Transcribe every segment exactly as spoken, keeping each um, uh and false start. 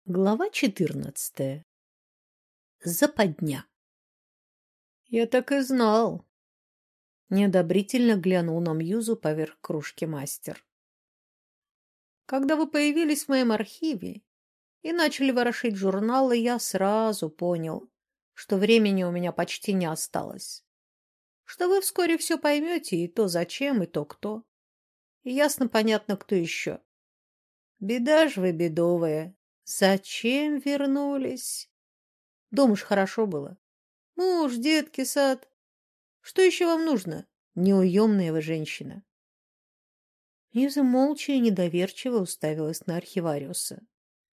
Глава четырнадцатая. Западня. Я так и знал. Неодобрительно глянул на Мьюзу поверх кружки мастер. Когда вы появились в моем архиве и начали ворошить журналы, я сразу понял, что времени у меня почти не осталось. Что вы вскоре все поймете, и то зачем, и то кто. И ясно понятно, кто еще. Беда ж вы бедовая. Зачем вернулись? Дома ж хорошо было. Муж, детки, сад. Что еще вам нужно, неуемная вы женщина? Мьюза молча и недоверчиво уставилась на архивариуса.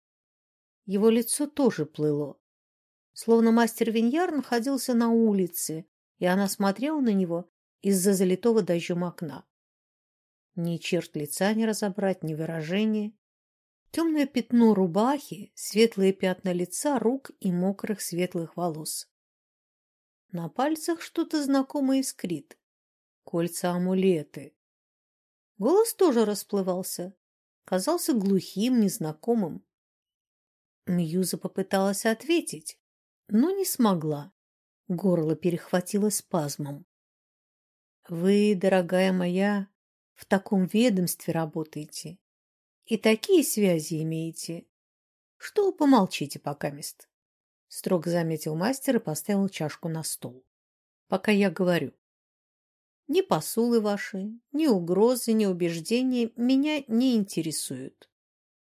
Его лицо тоже плыло, словно мастер Виньяр находился на улице, и она смотрела на него из-за залитого дождем окна. Ни черт лица не разобрать, ни выражения. Темное пятно рубахи, светлые пятна лица, рук и мокрых светлых волос. На пальцах что-то знакомое искрит. Кольца-амулеты. Голос тоже расплывался. Казался глухим, незнакомым. Мьюза попыталась ответить, но не смогла. Горло перехватило спазмом. Вы, дорогая моя, в таком ведомстве работаете и такие связи имеете, что помолчите покамест. Строго заметил мастер и поставил чашку на стол. Пока я говорю. Ни посулы ваши, ни угрозы, ни убеждения меня не интересуют.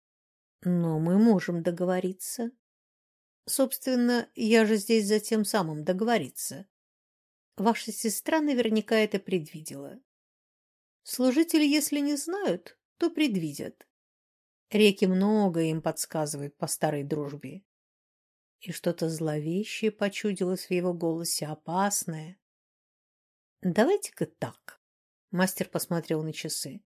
Но мы можем договориться. Собственно, я же здесь за тем самым договориться. Ваша сестра наверняка это предвидела. Служители, если не знают, то предвидят. Реки много им подсказывают по старой дружбе. И что-то зловещее почудилось в его голосе, опасное. Давайте-ка так. Мастер посмотрел на часы.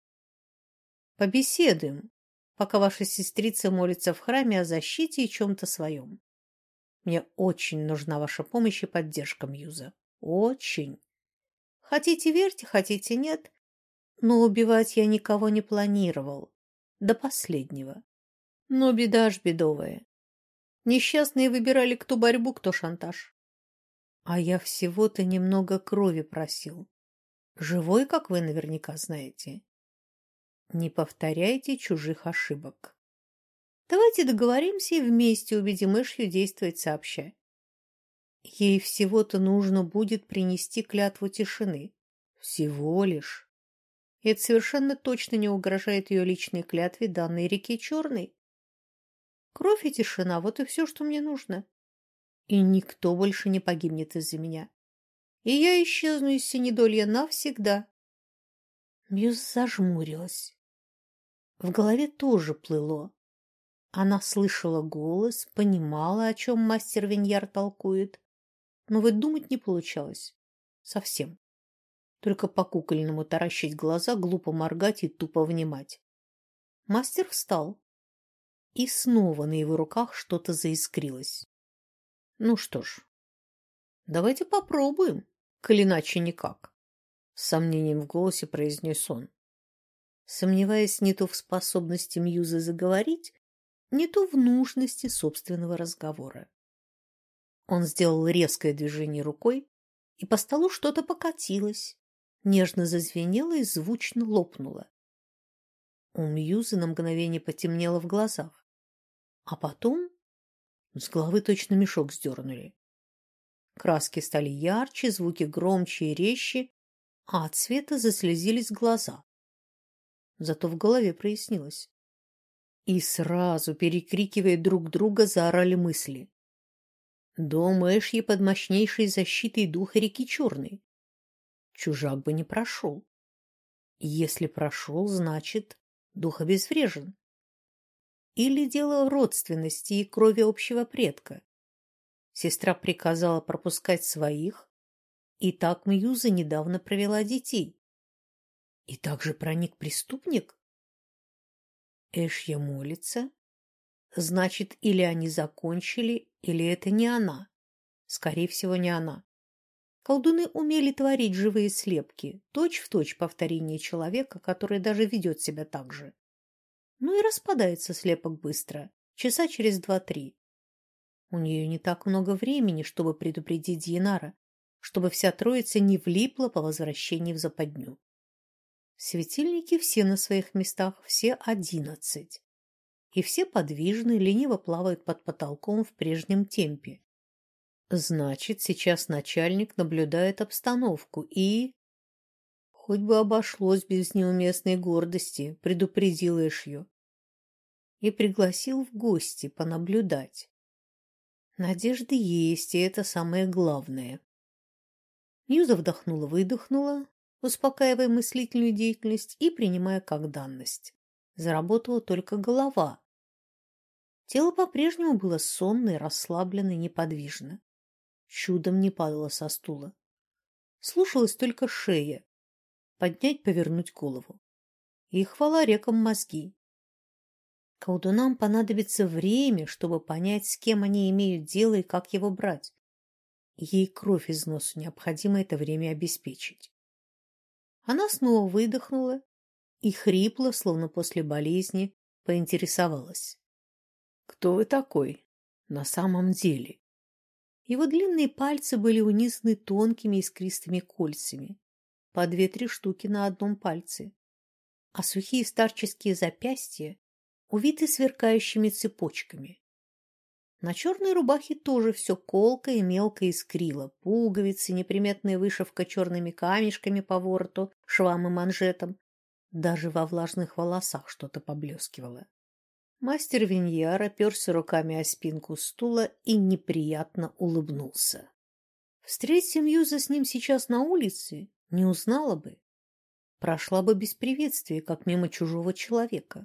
Побеседуем, пока ваша сестрица молится в храме о защите и чем-то своем. Мне очень нужна ваша помощь и поддержка, Мьюза. Очень. Хотите верьте, хотите нет, но убивать я никого не планировал. До последнего. Но беда ж бедовая. Несчастные выбирали, кто борьбу, кто шантаж. А я всего-то немного крови просил. Живой, как вы наверняка знаете. Не повторяйте чужих ошибок. Давайте договоримся и вместе убедим Эшью действовать сообща. Ей всего-то нужно будет принести клятву тишины. Всего лишь. И это совершенно точно не угрожает ее личной клятве, данной реке Черной. Кровь и тишина — вот и все, что мне нужно. И никто больше не погибнет из-за меня. И я исчезну из Синедолья навсегда. Мьюз зажмурилась. В голове тоже плыло. Она слышала голос, понимала, о чем мастер Виньяр толкует, но вот думать не получалось. Совсем. Только по-кукольному таращить глаза, глупо моргать и тупо внимать. Мастер встал. И снова на его руках что-то заискрилось. Ну что ж, давайте попробуем, коль иначе никак. С сомнением в голосе произнес он, сомневаясь не то в способности Мьюзы заговорить, не то в нужности собственного разговора. Он сделал резкое движение рукой, и по столу что-то покатилось, нежно зазвенело и звучно лопнуло. У Мьюзы на мгновение потемнело в глазах, а потом с головы точно мешок сдернули. Краски стали ярче, звуки громче и резче, а от света заслезились глаза. Зато в голове прояснилось. И сразу, перекрикивая друг друга, заорали мысли. Дом Эшьи под мощнейшей защитой духа реки Черной. Чужак бы не прошел. Если прошел, значит, дух обезврежен. Или дело в родственности и крови общего предка. Сестра приказала пропускать своих, и так Мьюза недавно провела детей. И также проник преступник? Эшья молится. Значит, или они закончили, или это не она. Скорее всего, не она. Колдуны умели творить живые слепки, точь-в-точь повторение человека, который даже ведет себя так же. Ну и распадается слепок быстро, часа через два-три. У нее не так много времени, чтобы предупредить Дьенара, чтобы вся троица не влипла по возвращении в западню. Светильники все на своих местах, все одиннадцать. И все подвижны, лениво плавают под потолком в прежнем темпе. Значит, сейчас начальник наблюдает обстановку и... Хоть бы обошлось без неуместной гордости, предупредил Эшью. И пригласил в гости понаблюдать. Надежды есть, и это самое главное. Мьюза вдохнула-выдохнула, успокаивая мыслительную деятельность и принимая как данность. Заработала только голова. Тело по-прежнему было сонно, расслаблено и неподвижно. Чудом не падало со стула. Слушалась только шея. Поднять, повернуть голову. И хвала рекам мозги. Колдунам понадобится время, чтобы понять, с кем они имеют дело и как его брать. Ей кровь из носу необходимо это время обеспечить. Она снова выдохнула и хрипло, словно после болезни, поинтересовалась. «Кто вы такой на самом деле?» Его длинные пальцы были унизаны тонкими искристыми кольцами, по две-три штуки на одном пальце, а сухие старческие запястья увиты сверкающими цепочками. На черной рубахе тоже все колко и мелко искрило, пуговицы, неприметная вышивка черными камешками по вороту, швам и манжетам. Даже во влажных волосах что-то поблескивало. Мастер Виньяр оперся руками о спинку стула и неприятно улыбнулся. Встретим Мьюза с ним сейчас на улице, не узнала бы. Прошла бы без приветствия, как мимо чужого человека.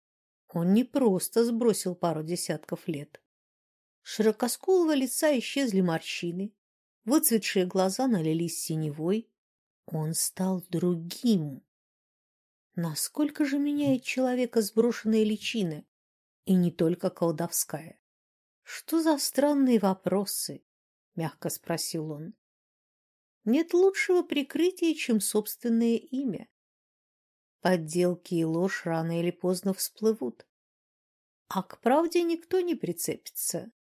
Он не просто сбросил пару десятков лет. С широкоскулого лица исчезли морщины, выцветшие глаза налились синевой. Он стал другим. Насколько же меняет человека сброшенная личина? И не только колдовская. — Что за странные вопросы? — мягко спросил он. — Нет лучшего прикрытия, чем собственное имя. Подделки и ложь рано или поздно всплывут. А к правде никто не прицепится.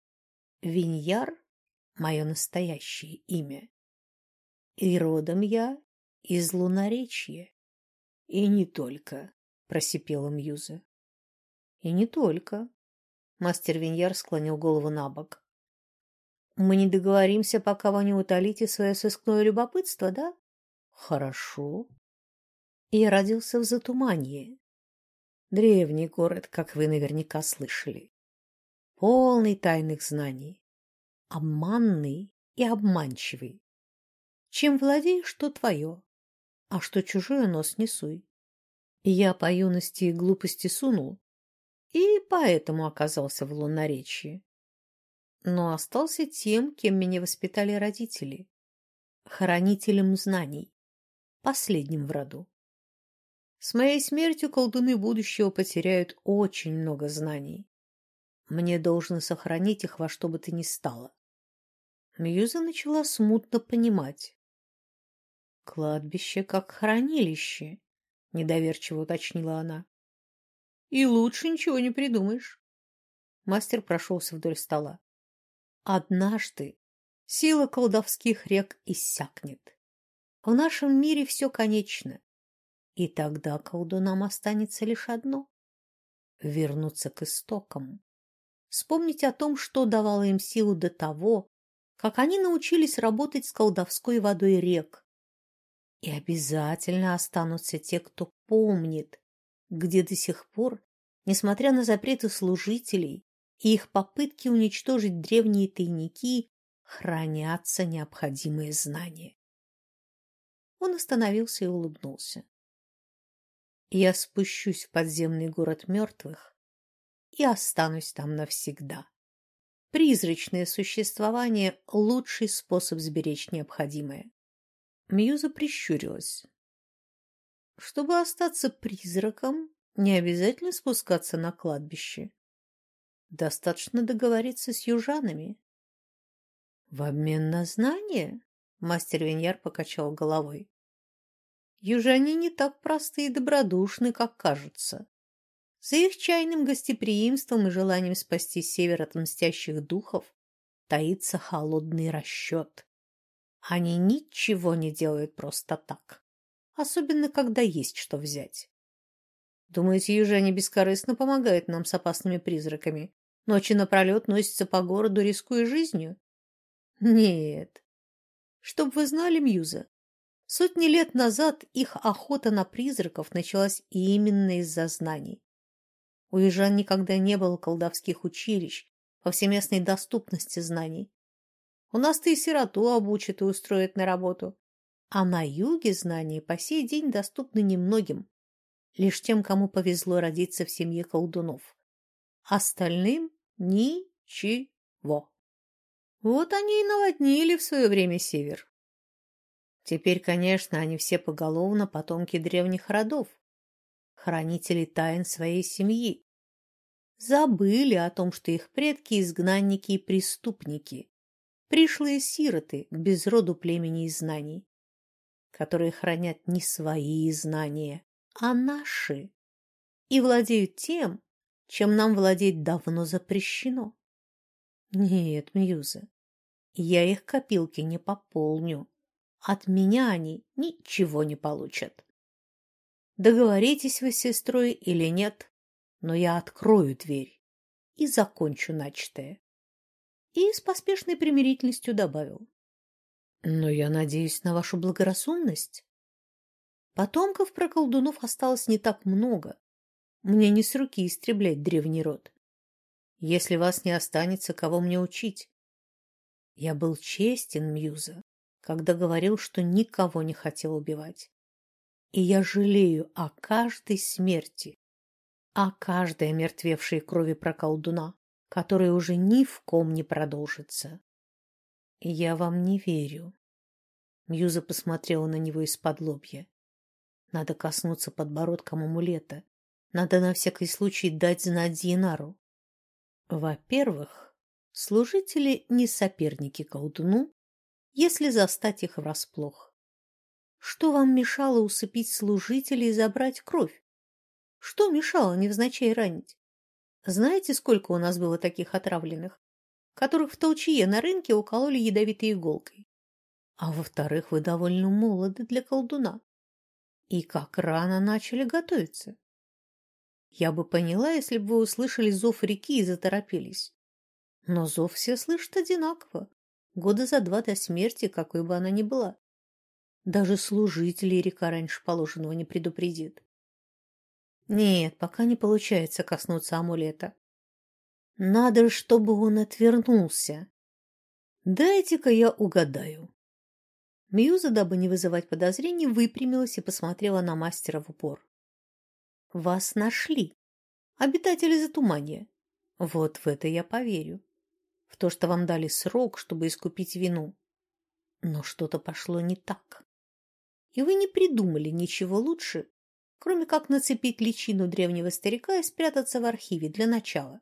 Виньяр — мое настоящее имя. И родом я из Лунаречья. — И не только, — просипела Мьюза. И не только. Мастер Виньяр склонил голову набок. Мы не договоримся, пока вы не утолите свое сыскное любопытство, да? Хорошо. Я родился в Затуманье. Древний город, как вы наверняка слышали. Полный тайных знаний. Обманный и обманчивый. Чем владеешь, то твое. А что чужое, нос не суй. Я по юности и глупости сунул, и поэтому оказался в Лунаречье. Но остался тем, кем меня воспитали родители. Хранителем знаний. Последним в роду. С моей смертью колдуны будущего потеряют очень много знаний. Мне должно сохранить их во что бы то ни стало. Мьюза начала смутно понимать. Кладбище как хранилище, недоверчиво уточнила она. И лучше ничего не придумаешь. Мастер прошелся вдоль стола. Однажды сила колдовских рек иссякнет. В нашем мире все конечно. И тогда колдунам останется лишь одно — вернуться к истокам. Вспомнить о том, что давало им силу до того, как они научились работать с колдовской водой рек. И обязательно останутся те, кто помнит, где до сих пор, несмотря на запреты служителей и их попытки уничтожить древние тайники, хранятся необходимые знания. Он остановился и улыбнулся. Я спущусь в подземный город мертвых и останусь там навсегда. Призрачное существование — лучший способ сберечь необходимое. Мьюза прищурилась. Чтобы остаться призраком, не обязательно спускаться на кладбище. Достаточно договориться с южанами. В обмен на знания? Мастер Виньяр покачал головой. Южане не так просты и добродушны, как кажутся. За их чайным гостеприимством и желанием спасти север от мстящих духов таится холодный расчет. Они ничего не делают просто так, особенно когда есть что взять. Думаете, южане бескорыстно помогают нам с опасными призраками? Ночи напролет носятся по городу, рискуя жизнью? Нет. Чтоб вы знали, Мьюза, сотни лет назад их охота на призраков началась именно из-за знаний. У южан никогда не было колдовских училищ, повсеместной доступности знаний. У нас-то и сироту обучат и устроят на работу. А на юге знания по сей день доступны немногим, лишь тем, кому повезло родиться в семье колдунов. Остальным ничего. Вот они и наводнили в свое время север. Теперь, конечно, они все поголовно потомки древних родов, хранители тайн своей семьи. Забыли о том, что их предки – изгнанники и преступники, пришлые сироты к безроду племени и знаний, которые хранят не свои знания, а наши, и владеют тем, чем нам владеть давно запрещено. Нет, Мьюза, я их копилки не пополню. От меня они ничего не получат. Договоритесь вы с сестрой или нет, но я открою дверь и закончу начатое. И с поспешной примирительностью добавил. Но я надеюсь на вашу благоразумность. Потомков про колдунов осталось не так много. Мне не с руки истреблять древний род. Если вас не останется, кого мне учить? Я был честен, Мьюза, когда говорил, что никого не хотел убивать. И я жалею о каждой смерти, о каждой омертвевшей крови про колдуна, которая уже ни в ком не продолжится. Я вам не верю. Мьюза посмотрела на него из-под лобья. Надо коснуться подбородком амулета. Надо на всякий случай дать знать Дьенару. Во-первых, служители не соперники колдуну, если застать их врасплох. Что вам мешало усыпить служителей и забрать кровь? Что мешало невзначай ранить? Знаете, сколько у нас было таких отравленных, которых в толчье на рынке укололи ядовитой иголкой? А во-вторых, вы довольно молоды для колдуна. И как рано начали готовиться. Я бы поняла, если бы вы услышали зов реки и заторопились. Но зов все слышат одинаково, года за два до смерти, какой бы она ни была. Даже служителей река раньше положенного не предупредит. Нет, пока не получается коснуться амулета. Надо, чтобы он отвернулся. Дайте-ка я угадаю. Мьюза, дабы не вызывать подозрений, выпрямилась и посмотрела на мастера в упор. Вас нашли, обитатели Затуманья. Вот в это я поверю. В то, что вам дали срок, чтобы искупить вину. Но что-то пошло не так. И вы не придумали ничего лучше, кроме как нацепить личину древнего старика и спрятаться в архиве для начала.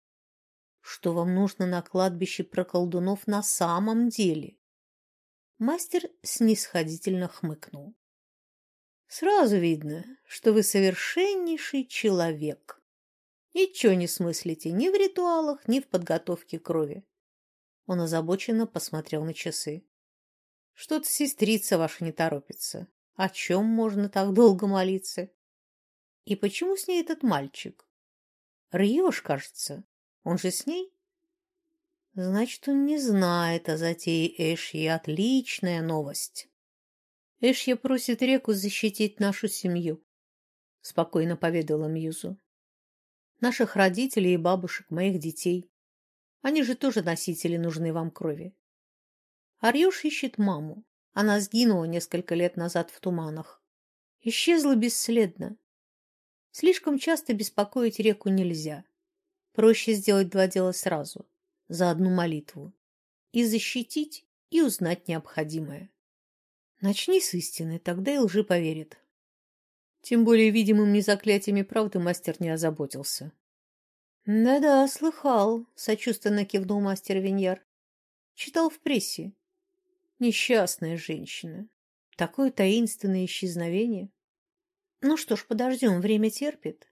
Что вам нужно на кладбище про колдунов на самом деле? Мастер снисходительно хмыкнул. Сразу видно, что вы совершеннейший человек. Ничего не смыслите ни в ритуалах, ни в подготовке крови. Он озабоченно посмотрел на часы. Что-то сестрица ваша не торопится. О чем можно так долго молиться? И почему с ней этот мальчик? Рьёж, кажется. Он же с ней? Значит, он не знает о затее Эшьи. Отличная новость. Эшья просит реку защитить нашу семью, спокойно поведала Мьюзу. Наших родителей и бабушек, моих детей. Они же тоже носители нужной вам крови. Арьёш ищет маму. Она сгинула несколько лет назад в туманах. Исчезла бесследно. Слишком часто беспокоить реку нельзя. Проще сделать два дела сразу, за одну молитву. И защитить, и узнать необходимое. Начни с истины, тогда и лжи поверит. Тем более видимыми заклятиями правды мастер не озаботился. Да-да, слыхал, сочувственно кивнул мастер Виньяр. Читал в прессе. Несчастная женщина. Такое таинственное исчезновение. Ну что ж, подождем, время терпит.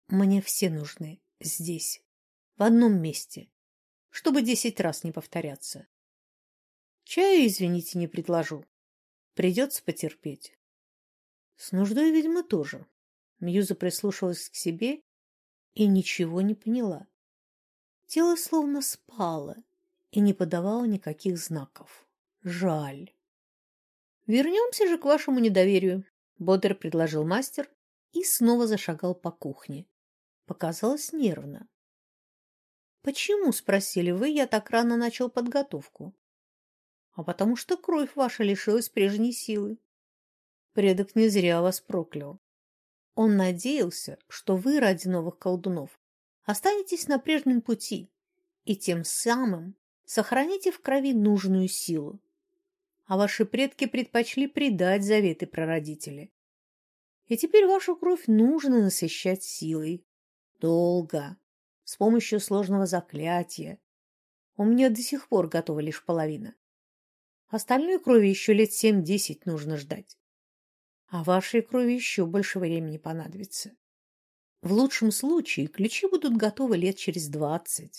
Мне все нужны здесь, в одном месте, чтобы десять раз не повторяться. Чаю, извините, не предложу. Придется потерпеть. С нуждой, видимо, тоже. Мьюза прислушалась к себе и ничего не поняла. Тело словно спало и не подавало никаких знаков. Жаль. Вернемся же к вашему недоверию, бодро предложил мастер и снова зашагал по кухне. Показалось нервно. Почему, спросили вы, я так рано начал подготовку? А потому что кровь ваша лишилась прежней силы. Предок не зря вас проклял. Он надеялся, что вы ради новых колдунов останетесь на прежнем пути и тем самым сохраните в крови нужную силу. А ваши предки предпочли предать заветы прародителей. И теперь вашу кровь нужно насыщать силой. Долго, с помощью сложного заклятия. У меня до сих пор готова лишь половина. Остальной крови еще лет семь-десять нужно ждать. А вашей крови еще больше времени понадобится. В лучшем случае ключи будут готовы лет через двадцать.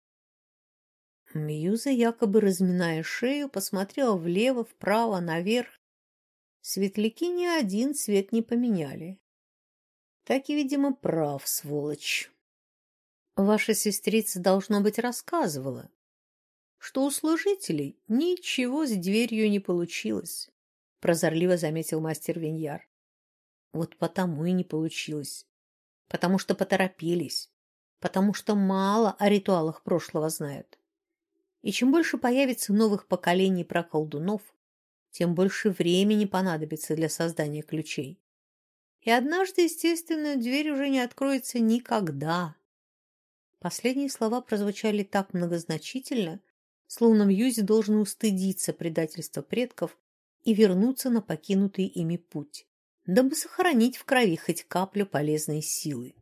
Мьюза, якобы разминая шею, посмотрела влево, вправо, наверх. Светляки ни один цвет не поменяли. Так и, видимо, прав, сволочь. Ваша сестрица, должно быть, рассказывала, что у служителей ничего с дверью не получилось, прозорливо заметил мастер Виньяр. Вот потому и не получилось. Потому что поторопились. Потому что мало о ритуалах прошлого знают. И чем больше появится новых поколений про колдунов, тем больше времени понадобится для создания ключей. И однажды, естественно, дверь уже не откроется никогда. Последние слова прозвучали так многозначительно, словно Мьюзи должен устыдиться предательства предков и вернуться на покинутый ими путь, дабы сохранить в крови хоть каплю полезной силы.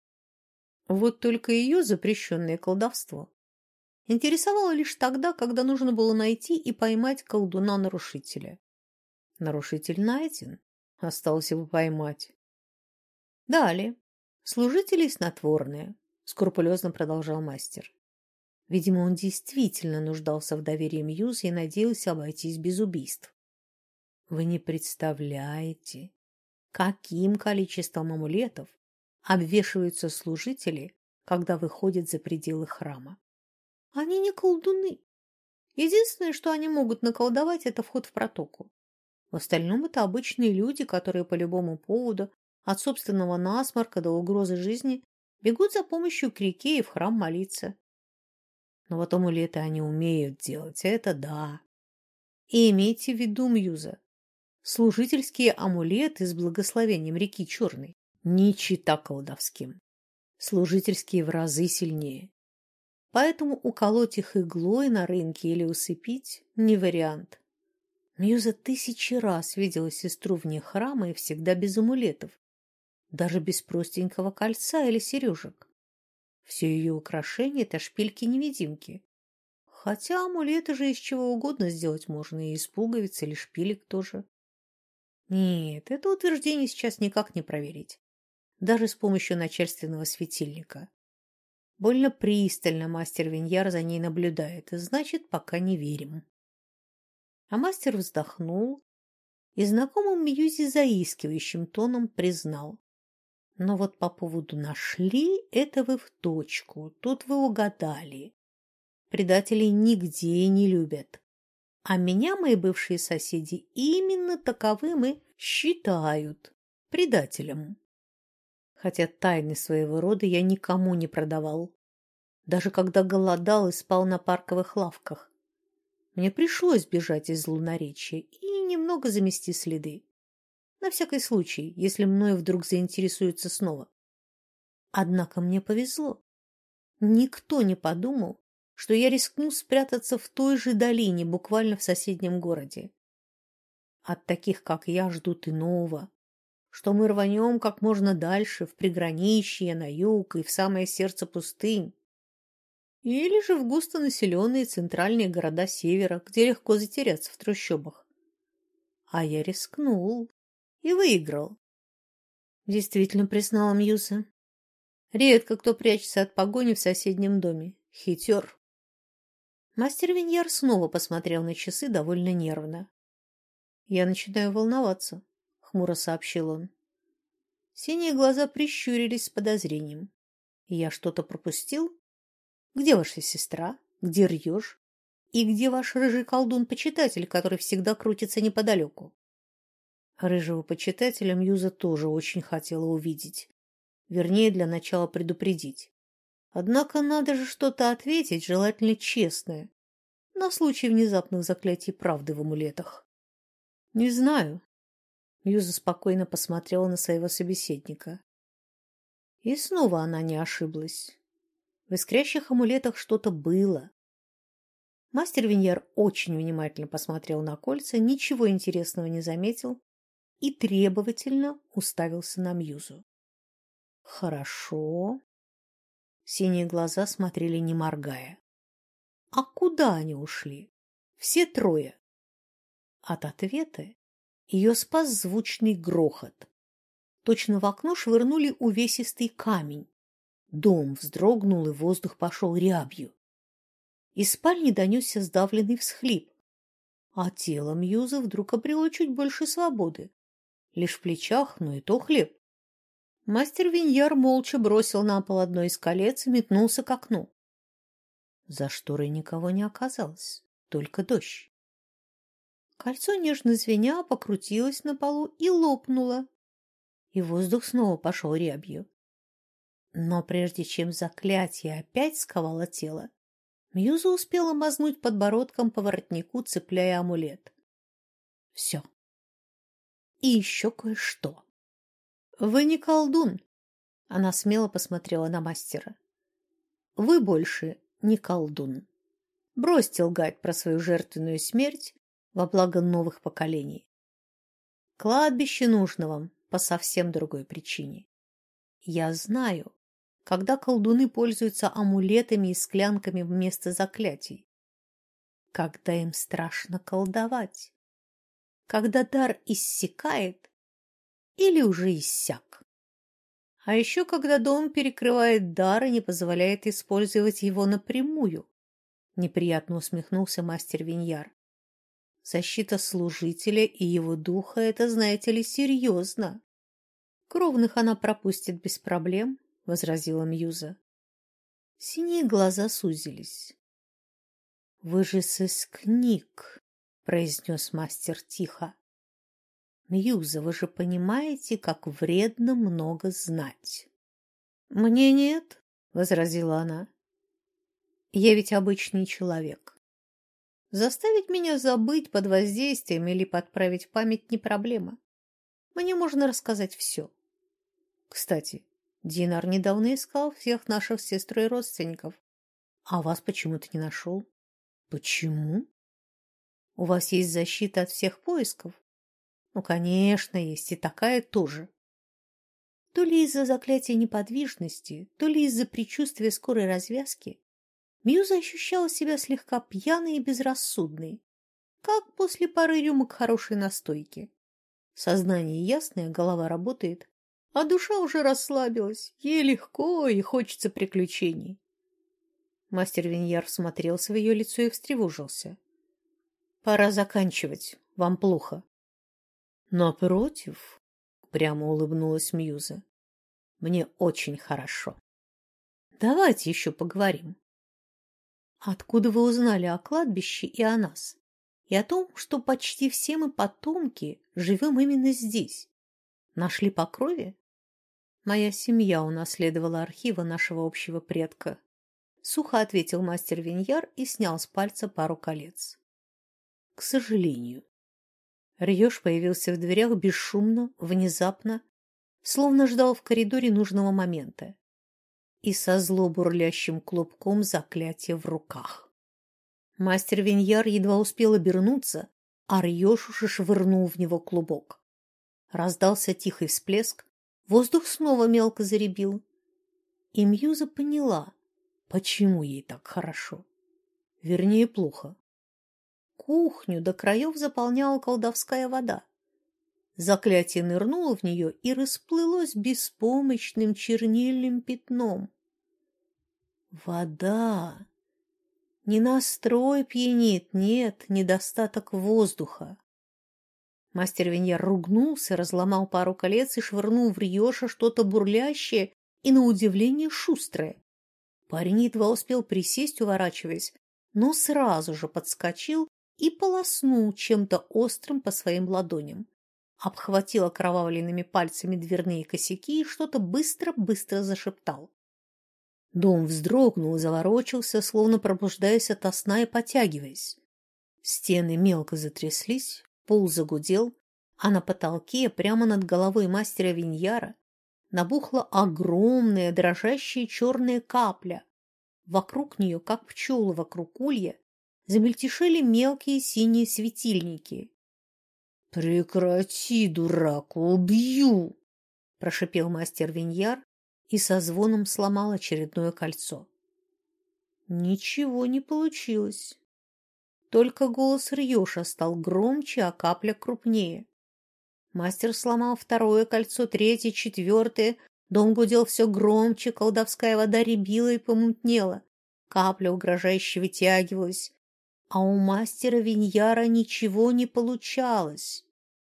Вот только ее запрещенное колдовство интересовало лишь тогда, когда нужно было найти и поймать колдуна-нарушителя. Нарушитель найден, осталось его поймать. Далее. Служители снотворные, скрупулезно продолжал мастер. Видимо, он действительно нуждался в доверии Мьюза и надеялся обойтись без убийств. Вы не представляете, каким количеством амулетов обвешиваются служители, когда выходят за пределы храма. Они не колдуны. Единственное, что они могут наколдовать, это вход в протоку. В остальном это обычные люди, которые по любому поводу, от собственного насморка до угрозы жизни, бегут за помощью к реке и в храм молиться. Но вот амулеты они умеют делать, это да. И имейте в виду, Мьюза, служительские амулеты с благословением реки Черной не чита колдовским. Служительские в разы сильнее. Поэтому уколоть их иглой на рынке или усыпить – не вариант. Мьюза тысячи раз видела сестру вне храма и всегда без амулетов, даже без простенького кольца или сережек. Все ее украшения – это шпильки-невидимки. Хотя амулеты же из чего угодно сделать можно, и из пуговиц или шпилек тоже. Нет, это утверждение сейчас никак не проверить, даже с помощью начальственного светильника. Больно пристально мастер Виньяр за ней наблюдает, и значит, пока не верим. А мастер вздохнул и знакомым Мьюзи заискивающим тоном признал. Но вот по поводу «нашли» — это вы в точку, тут вы угадали. Предателей нигде не любят. А меня мои бывшие соседи именно таковым и считают предателем. Хотя тайны своего рода я никому не продавал. Даже когда голодал и спал на парковых лавках. Мне пришлось бежать из Лунаречья и немного замести следы. На всякий случай, если мною вдруг заинтересуются снова. Однако мне повезло. Никто не подумал, что я рискну спрятаться в той же долине, буквально в соседнем городе. От таких, как я, ждут иного, что мы рванем как можно дальше, в приграничье, на юг и в самое сердце пустынь. Или же в густонаселенные центральные города севера, где легко затеряться в трущобах. А я рискнул и выиграл. Действительно, признала Мьюза. Редко кто прячется от погони в соседнем доме. Хитер. Мастер Виньяр снова посмотрел на часы довольно нервно. «Я начинаю волноваться», — хмуро сообщил он. Синие глаза прищурились с подозрением. «Я что-то пропустил? Где ваша сестра? Где Рьёж? И где ваш рыжий колдун-почитатель, который всегда крутится неподалеку?» Рыжего почитателя Мьюза тоже очень хотела увидеть. Вернее, для начала предупредить. Однако надо же что-то ответить, желательно честное, на случай внезапных заклятий правды в амулетах. «Не знаю». Мьюза спокойно посмотрела на своего собеседника. И снова она не ошиблась. В искрящих амулетах что-то было. Мастер Виньяр очень внимательно посмотрел на кольца, ничего интересного не заметил и требовательно уставился на Мьюзу. «Хорошо». Синие глаза смотрели, не моргая. «А куда они ушли? Все трое?» От ответа ее спас звучный грохот. Точно в окно швырнули увесистый камень. Дом вздрогнул, и воздух пошел рябью. Из спальни донесся сдавленный всхлип, а тело Мьюза вдруг обрело чуть больше свободы. Лишь в плечах, но и то хлеб. Мастер Виньяр молча бросил на пол одно из колец и метнулся к окну. За шторой никого не оказалось, только дождь. Кольцо, нежно звеня, покрутилось на полу и лопнуло, и воздух снова пошел рябью. Но прежде чем заклятие опять сковало тело, Мьюза успела мазнуть подбородком по воротнику, цепляя амулет. Все. И еще кое-что. «Вы не колдун», — она смело посмотрела на мастера. «Вы больше не колдун. Бросьте лгать про свою жертвенную смерть во благо новых поколений. Кладбище нужно вам по совсем другой причине. Я знаю, когда колдуны пользуются амулетами и склянками вместо заклятий. Когда им страшно колдовать. Когда дар иссякает или уже иссяк. А еще когда дом перекрывает дар и не позволяет использовать его напрямую. Неприятно усмехнулся мастер Виньяр. Защита служителя и его духа — это, знаете ли, серьезно. Кровных она пропустит без проблем, — возразила Мьюза. Синие глаза сузились. — Вы же с книг, — произнес мастер тихо. — Мьюза, вы же понимаете, как вредно много знать. — Мне нет, — возразила она. — Я ведь обычный человек. Заставить меня забыть под воздействием или подправить память не проблема. Мне можно рассказать все. Кстати, Динар недавно искал всех наших с сестрой родственников, а вас почему-то не нашел. Почему? У вас есть защита от всех поисков? Ну, конечно, есть, и такая тоже. То ли из-за заклятия неподвижности, то ли из-за предчувствия скорой развязки, Мьюза ощущала себя слегка пьяной и безрассудной, как после пары рюмок хорошей настойки. Сознание ясное, голова работает, а душа уже расслабилась, ей легко и хочется приключений. Мастер Виньяр всмотрелся в ее лицо и встревожился. — Пора заканчивать, вам плохо. — Напротив, — прямо улыбнулась Мьюза, — мне очень хорошо. Давайте еще поговорим. Откуда вы узнали о кладбище и о нас? И о том, что почти все мы потомки живем именно здесь? Нашли по крови? Моя семья унаследовала архивы нашего общего предка. Сухо ответил мастер Виньяр и снял с пальца пару колец. К сожалению. Рьёж появился в дверях бесшумно, внезапно, словно ждал в коридоре нужного момента. И со зло бурлящим клубком заклятия в руках. Мастер Виньяр едва успел обернуться, а Рьёж уже швырнул в него клубок. Раздался тихий всплеск, воздух снова мелко заребил. И Мьюза поняла, почему ей так хорошо. Вернее, плохо. Кухню до краев заполняла колдовская вода. Заклятие нырнуло в нее и расплылось беспомощным чернильным пятном. Вода! Не настрой пьянит, нет, недостаток воздуха. Мастер Виньяр ругнулся, разломал пару колец и швырнул в Рьоша что-то бурлящее и, на удивление, шустрое. Парень едва успел присесть, уворачиваясь, но сразу же подскочил и полоснул чем-то острым по своим ладоням. Обхватил окровавленными пальцами дверные косяки и что-то быстро-быстро зашептал. Дом вздрогнул и заворочился, словно пробуждаясь ото сна и потягиваясь. Стены мелко затряслись, пол загудел, а на потолке, прямо над головой мастера Виньяра, набухла огромная дрожащая черная капля. Вокруг нее, как пчелы вокруг улья, замельтешили мелкие синие светильники. «Прекрати, дурак, убью!» – прошипел мастер Виньяр и со звоном сломал очередное кольцо. Ничего не получилось. Только голос Рьоша стал громче, а капля крупнее. Мастер сломал второе кольцо, третье, четвертое. Дом гудел все громче, колдовская вода рябила и помутнела. Капля угрожающе вытягивалась, а у мастера Виньяра ничего не получалось.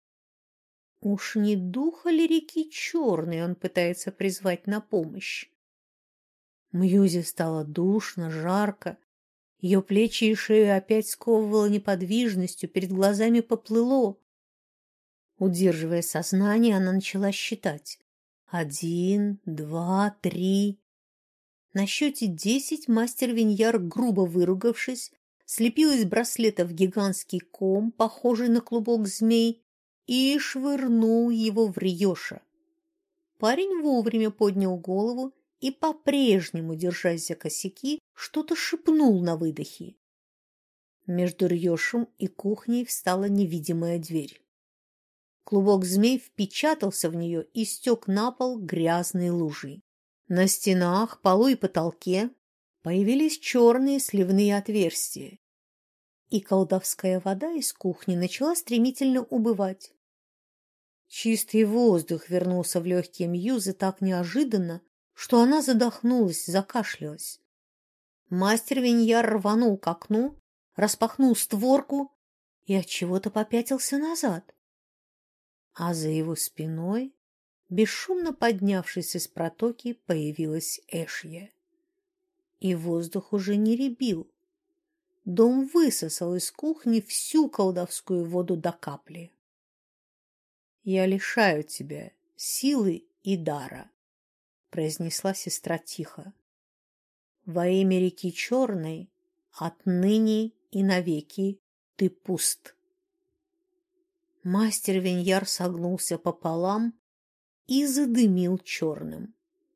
Уж не духа ли реки Черной он пытается призвать на помощь? Мьюзе стало душно, жарко. Ее плечи и шею опять сковывало неподвижностью, перед глазами поплыло. Удерживая сознание, она начала считать. Один, два, три. На счете десять мастер Виньяр, грубо выругавшись, слепил из браслета в гигантский ком, похожий на клубок змей, и швырнул его в Рьоша. Парень вовремя поднял голову и, по-прежнему, держась за косяки, что-то шепнул на выдохе. Между Рьошем и кухней встала невидимая дверь. Клубок змей впечатался в нее и стек на пол грязной лужей. На стенах, полу и потолке появились черные сливные отверстия, и колдовская вода из кухни начала стремительно убывать. Чистый воздух вернулся в легкие Мьюзы так неожиданно, что она задохнулась, закашлялась. Мастер Виньяр рванул к окну, распахнул створку и отчего-то попятился назад. А за его спиной, бесшумно поднявшись из протоки, появилась Эшья. И воздух уже не рябил. Дом высосал из кухни всю колдовскую воду до капли. «Я лишаю тебя силы и дара», — произнесла сестра тихо. «Во имя реки Черной отныне и навеки ты пуст». Мастер Виньяр согнулся пополам и задымил черным.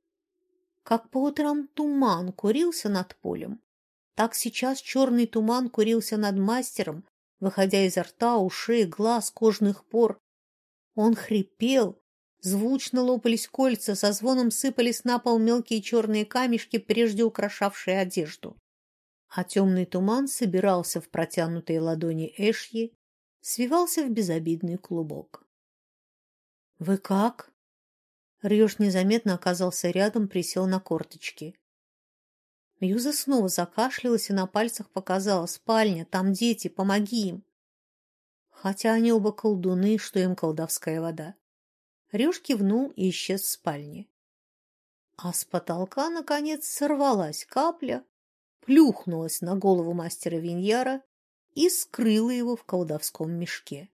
Как по утрам туман курился над полем, так сейчас черный туман курился над мастером, выходя изо рта, ушей, глаз, кожных пор. Он хрипел, звучно лопались кольца, со звоном сыпались на пол мелкие черные камешки, прежде украшавшие одежду. А темный туман собирался в протянутые ладони Эшьи, свивался в безобидный клубок. «Вы как?» Рьош незаметно оказался рядом, присел на корточки. Мьюза снова закашлялась и на пальцах показала: «Спальня, там дети, помоги им!» Хотя они оба колдуны, что им колдовская вода. Рёж кивнул и исчез в спальне. А с потолка, наконец, сорвалась капля, плюхнулась на голову мастера Виньяра и скрыла его в колдовском мешке.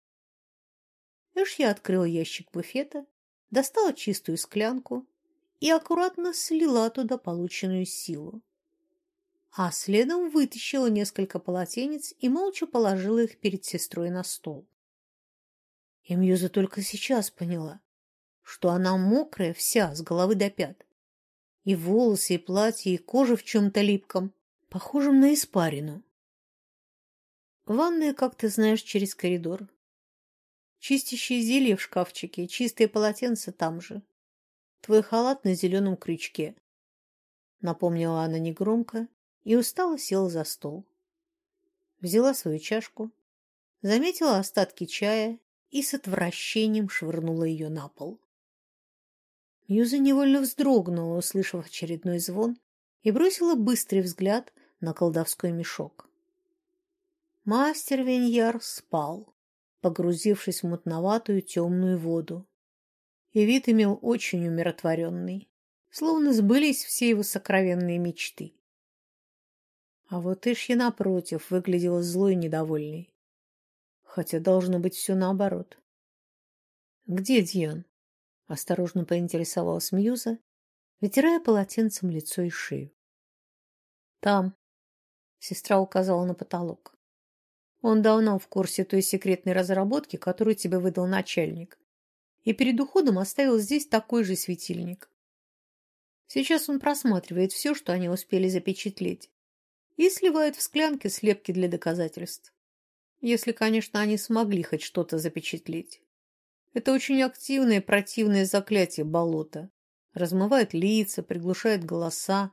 Эшья открыла ящик буфета, достала чистую склянку и аккуратно слила туда полученную силу. А следом вытащила несколько полотенец и молча положила их перед сестрой на стол. И Мьюза только сейчас поняла, что она мокрая вся, с головы до пят. И волосы, и платье, и кожа в чем-то липком, похожем на испарину. Ванная, как ты знаешь, через коридор. Чистящие зелья в шкафчике, чистые полотенца там же. Твой халат на зеленом крючке. Напомнила она негромко и устало села за стол. Взяла свою чашку, заметила остатки чая и с отвращением швырнула ее на пол. Мьюза невольно вздрогнула, услышав очередной звон, и бросила быстрый взгляд на колдовской мешок. Мастер Виньяр спал, погрузившись в мутноватую темную воду, и вид имел очень умиротворенный, словно сбылись все его сокровенные мечты. А вот Ишья, напротив, выглядела злой и недовольной, хотя должно быть все наоборот. «Где Дьян?» — осторожно поинтересовалась Мьюза, вытирая полотенцем лицо и шею. «Там», — сестра указала на потолок. «Он давно в курсе той секретной разработки, которую тебе выдал начальник, и перед уходом оставил здесь такой же светильник. Сейчас он просматривает все, что они успели запечатлеть, и сливает в склянки слепки для доказательств. Если, конечно, они смогли хоть что-то запечатлеть. Это очень активное противное заклятие болота. Размывает лица, приглушает голоса.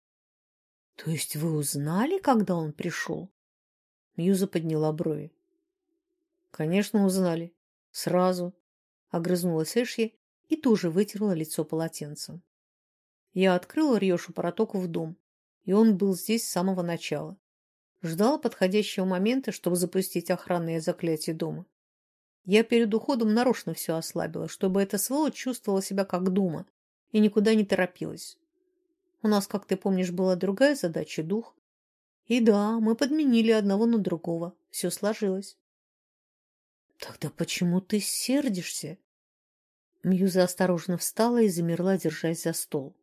— То есть вы узнали, когда он пришел? Мьюза подняла брови. — Конечно, узнали. Сразу. Огрызнулась Эшья и тоже вытерла лицо полотенцем. Я открыла Рьёшу Паратоку в дом, и он был здесь с самого начала. Ждала подходящего момента, чтобы запустить охранное заклятие дома. Я перед уходом нарочно все ослабила, чтобы эта сволочь чувствовала себя как дома и никуда не торопилась. У нас, как ты помнишь, была другая задача — дух. И да, мы подменили одного на другого. Все сложилось. Тогда почему ты сердишься? Мьюза осторожно встала и замерла, держась за стол.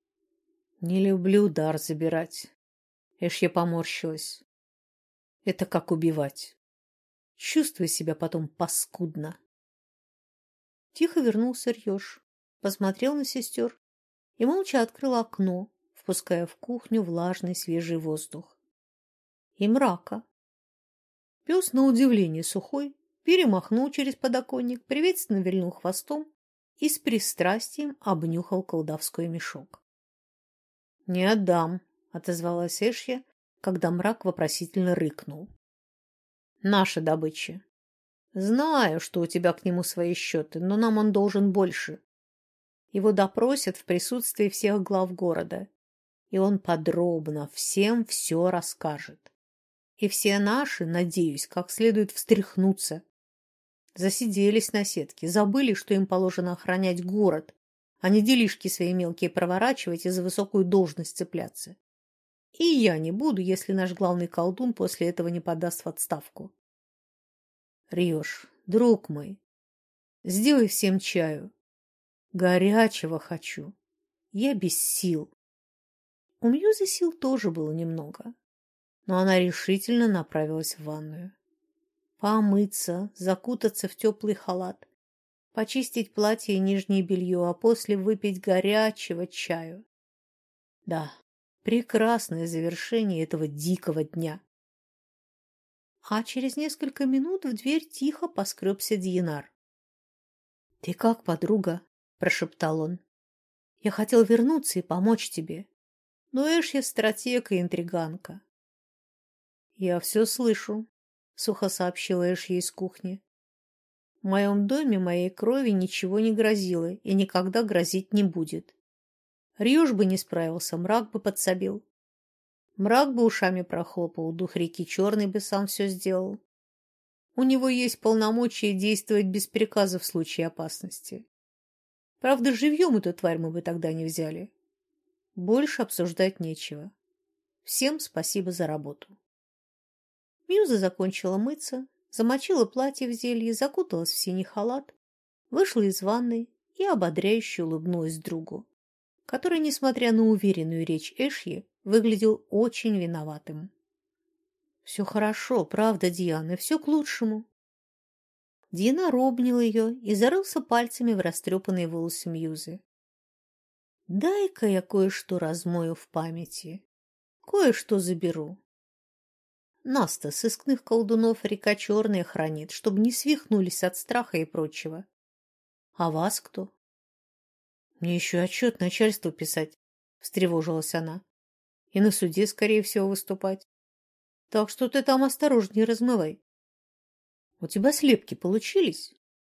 Не люблю дар забирать. Эшья поморщилась. Это как убивать. Чувствую себя потом паскудно. Тихо вернулся Рьёш, посмотрел на сестер и молча открыл окно, впуская в кухню влажный свежий воздух. И мрака. Пес, на удивление сухой, перемахнул через подоконник, приветственно вильнул хвостом и с пристрастием обнюхал колдовской мешок. — Не отдам, — отозвалась Эшья, когда мрак вопросительно рыкнул. — Наша добыча. Знаю, что у тебя к нему свои счеты, но нам он должен больше. Его допросят в присутствии всех глав города, и он подробно всем все расскажет. И все наши, надеюсь, как следует встряхнутся. Засиделись на сетке, забыли, что им положено охранять город, а не делишки свои мелкие проворачивать и за высокую должность цепляться. И я не буду, если наш главный колдун после этого не подаст в отставку. Рьёш, друг мой, сделай всем чаю. Горячего хочу. Я без сил. У Мьюзы сил тоже было немного, но она решительно направилась в ванную. Помыться, закутаться в теплый халат, почистить платье и нижнее белье, а после выпить горячего чаю. Да, прекрасное завершение этого дикого дня. А через несколько минут в дверь тихо поскребся Дьянар. — Ты как, подруга? — прошептал он. — Я хотел вернуться и помочь тебе, но Эшья стратег и интриганка. — Я все слышу, — сухо сообщила Эшья из кухни. — В моем доме моей крови ничего не грозило и никогда грозить не будет. Рьёш бы не справился, мрак бы подсобил. Мрак бы ушами прохлопал, дух реки Черный бы сам все сделал. У него есть полномочия действовать без приказа в случае опасности. Правда, живьем эту тварь мы бы тогда не взяли. Больше обсуждать нечего. Всем спасибо за работу. Мьюза закончила мыться, замочила платье в зелье, закуталась в синий халат, вышла из ванной и ободряюще улыбнулась другу, который, несмотря на уверенную речь Эшьи, выглядел очень виноватым. — Все хорошо, правда, Диана, все к лучшему. Дина обнял ее и зарылся пальцами в растрепанные волосы Мьюзы. — Дай-ка я кое-что размою в памяти, кое-что заберу. Нас-то, сыскных колдунов, река Черная хранит, чтобы не свихнулись от страха и прочего. А вас кто? — Мне еще отчет начальству писать, — встревожилась она. — И на суде, скорее всего, выступать. Так что ты там осторожнее размывай. — У тебя слепки получились?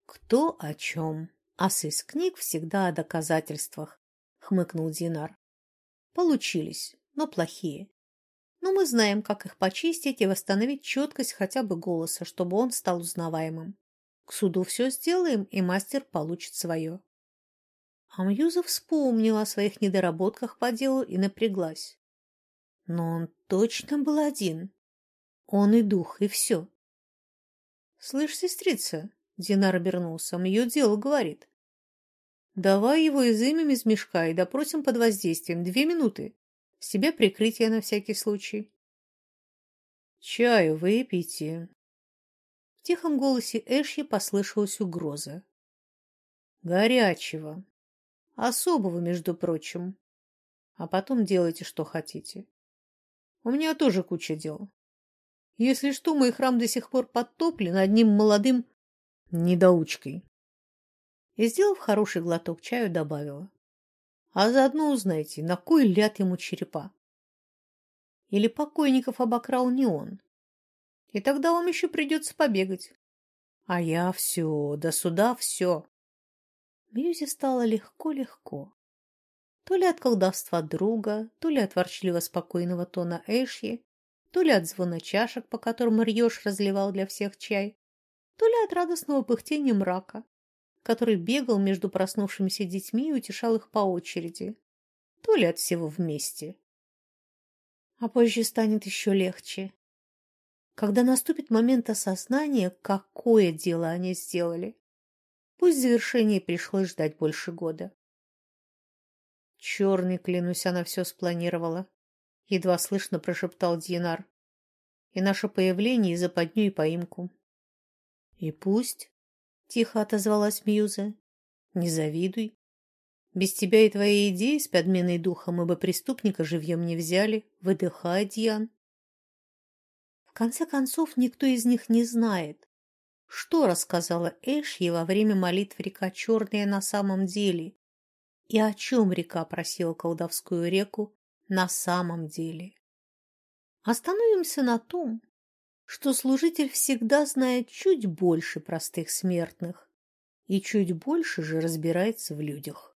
Кто о чем? А из книг всегда о доказательствах, хмыкнул Динар. Получились, но плохие. Но мы знаем, как их почистить и восстановить четкость хотя бы голоса, чтобы он стал узнаваемым. К суду все сделаем, и мастер получит свое. А Мьюза вспомнила о своих недоработках по делу и напряглась. Но он точно был один. Он и дух, и все. — Слышь, сестрица, — Динар обернулся, — Мью дело говорит. — Давай его изымем из мешка и допросим под воздействием. Две минуты. С тебя прикрытие на всякий случай. — Чаю выпейте. В тихом голосе Эши послышалась угроза. — Горячего. Особого, между прочим. А потом делайте, что хотите. У меня тоже куча дел. Если что, мой храм до сих пор подтоплен одним молодым недоучкой. И, сделав хороший глоток чаю, добавила. А заодно узнайте, на кой ляд ему черепа. Или покойников обокрал не он. И тогда вам еще придется побегать. А я все, до суда все. Мьюзе стало легко-легко. То ли от колдовства друга, то ли от ворчливо спокойного тона Эшьи, то ли от звона чашек, по которым Рьёж разливал для всех чай, то ли от радостного пыхтения мрака, который бегал между проснувшимися детьми и утешал их по очереди, то ли от всего вместе. А позже станет еще легче, когда наступит момент осознания, какое дело они сделали. Пусть завершение пришлось ждать больше года. Черный, клянусь, она все спланировала. Едва слышно прошептал Динар. И наше появление, и западню, и поимку. И пусть, тихо отозвалась Мьюза, не завидуй. Без тебя и твоей идеи с подменой духа мы бы преступника живьем не взяли. Выдыхай, Дьян. В конце концов, никто из них не знает, что рассказала Эшье во время молитв река Черная на самом деле и о чем река просила колдовскую реку на самом деле. Остановимся на том, что служитель всегда знает чуть больше простых смертных и чуть больше же разбирается в людях.